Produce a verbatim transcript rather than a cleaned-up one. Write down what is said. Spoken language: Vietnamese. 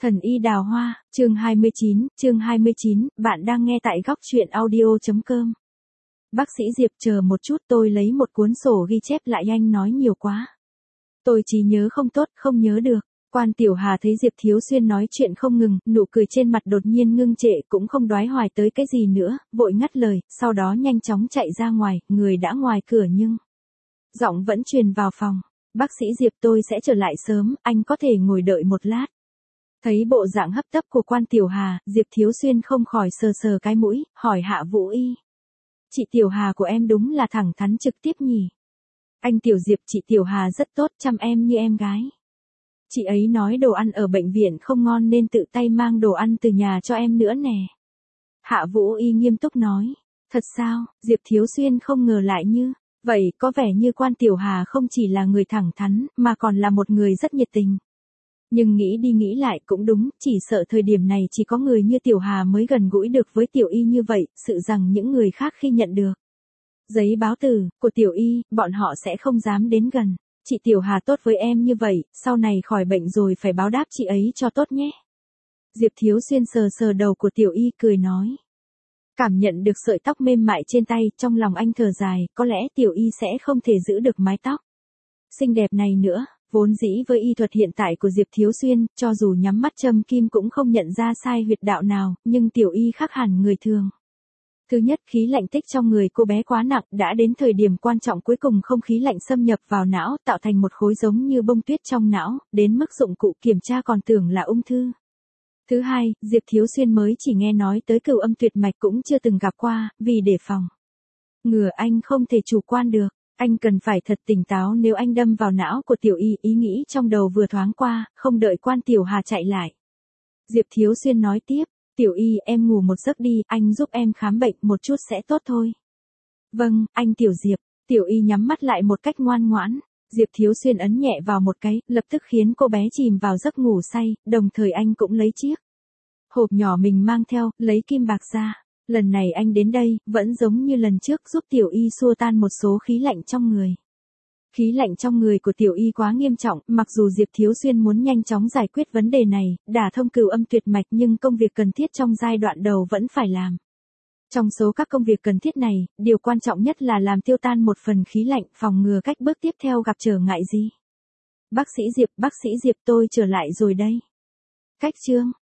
Thần y đào hoa, chương hai mươi chín, chương hai mươi chín, bạn đang nghe tại góc truyện audio chấm com. Bác sĩ Diệp chờ một chút, tôi lấy một cuốn sổ ghi chép lại, anh nói nhiều quá. Tôi trí nhớ không tốt, không nhớ được. Quan Tiểu Hà thấy Diệp Thiếu Xuyên nói chuyện không ngừng, nụ cười trên mặt đột nhiên ngưng trệ, cũng không đoái hoài tới cái gì nữa, vội ngắt lời, sau đó nhanh chóng chạy ra ngoài, người đã ngoài cửa nhưng giọng vẫn truyền vào phòng. Bác sĩ Diệp, tôi sẽ trở lại sớm, anh có thể ngồi đợi một lát. Thấy bộ dạng hấp tấp của Quan Tiểu Hà, Diệp Thiếu Xuyên không khỏi sờ sờ cái mũi, hỏi Hạ Vũ Y. Chị Tiểu Hà của em đúng là thẳng thắn trực tiếp nhỉ. Anh Tiểu Diệp, chị Tiểu Hà rất tốt, chăm em như em gái. Chị ấy nói đồ ăn ở bệnh viện không ngon nên tự tay mang đồ ăn từ nhà cho em nữa nè. Hạ Vũ Y nghiêm túc nói. Thật sao? Diệp Thiếu Xuyên không ngờ lại như vậy, có vẻ như Quan Tiểu Hà không chỉ là người thẳng thắn, mà còn là một người rất nhiệt tình. Nhưng nghĩ đi nghĩ lại cũng đúng, chỉ sợ thời điểm này chỉ có người như Tiểu Hà mới gần gũi được với Tiểu Y như vậy, sự rằng những người khác khi nhận được giấy báo tử của Tiểu Y, bọn họ sẽ không dám đến gần. Chị Tiểu Hà tốt với em như vậy, sau này khỏi bệnh rồi phải báo đáp chị ấy cho tốt nhé. Diệp Thiếu Xuyên sờ sờ đầu của Tiểu Y cười nói. Cảm nhận được sợi tóc mềm mại trên tay, trong lòng anh thở dài, có lẽ Tiểu Y sẽ không thể giữ được mái tóc xinh đẹp này nữa. Vốn dĩ với y thuật hiện tại của Diệp Thiếu Xuyên, cho dù nhắm mắt châm kim cũng không nhận ra sai huyệt đạo nào, nhưng Tiểu Y khác hẳn người thường. Thứ nhất, khí lạnh tích trong người cô bé quá nặng, đã đến thời điểm quan trọng cuối cùng không khí lạnh xâm nhập vào não, tạo thành một khối giống như bông tuyết trong não, đến mức dụng cụ kiểm tra còn tưởng là ung thư. Thứ hai, Diệp Thiếu Xuyên mới chỉ nghe nói tới cửu âm tuyệt mạch cũng chưa từng gặp qua, vì đề phòng ngừa anh không thể chủ quan được. Anh cần phải thật tỉnh táo nếu anh đâm vào não của Tiểu Y, ý nghĩ trong đầu vừa thoáng qua, không đợi Quan Tiểu Hà chạy lại. Diệp Thiếu Xuyên nói tiếp, Tiểu Y em ngủ một giấc đi, anh giúp em khám bệnh một chút sẽ tốt thôi. Vâng, anh Tiểu Diệp. Tiểu Y nhắm mắt lại một cách ngoan ngoãn. Diệp Thiếu Xuyên ấn nhẹ vào một cái, lập tức khiến cô bé chìm vào giấc ngủ say, đồng thời anh cũng lấy chiếc hộp nhỏ mình mang theo, lấy kim bạc ra. Lần này anh đến đây, vẫn giống như lần trước, giúp Tiểu Y xua tan một số khí lạnh trong người. Khí lạnh trong người của Tiểu Y quá nghiêm trọng, mặc dù Diệp Thiếu Xuyên muốn nhanh chóng giải quyết vấn đề này, đả thông cửu âm tuyệt mạch, nhưng công việc cần thiết trong giai đoạn đầu vẫn phải làm. Trong số các công việc cần thiết này, điều quan trọng nhất là làm tiêu tan một phần khí lạnh, phòng ngừa cách bước tiếp theo gặp trở ngại gì. Bác sĩ Diệp, bác sĩ Diệp tôi trở lại rồi đây. Cách chương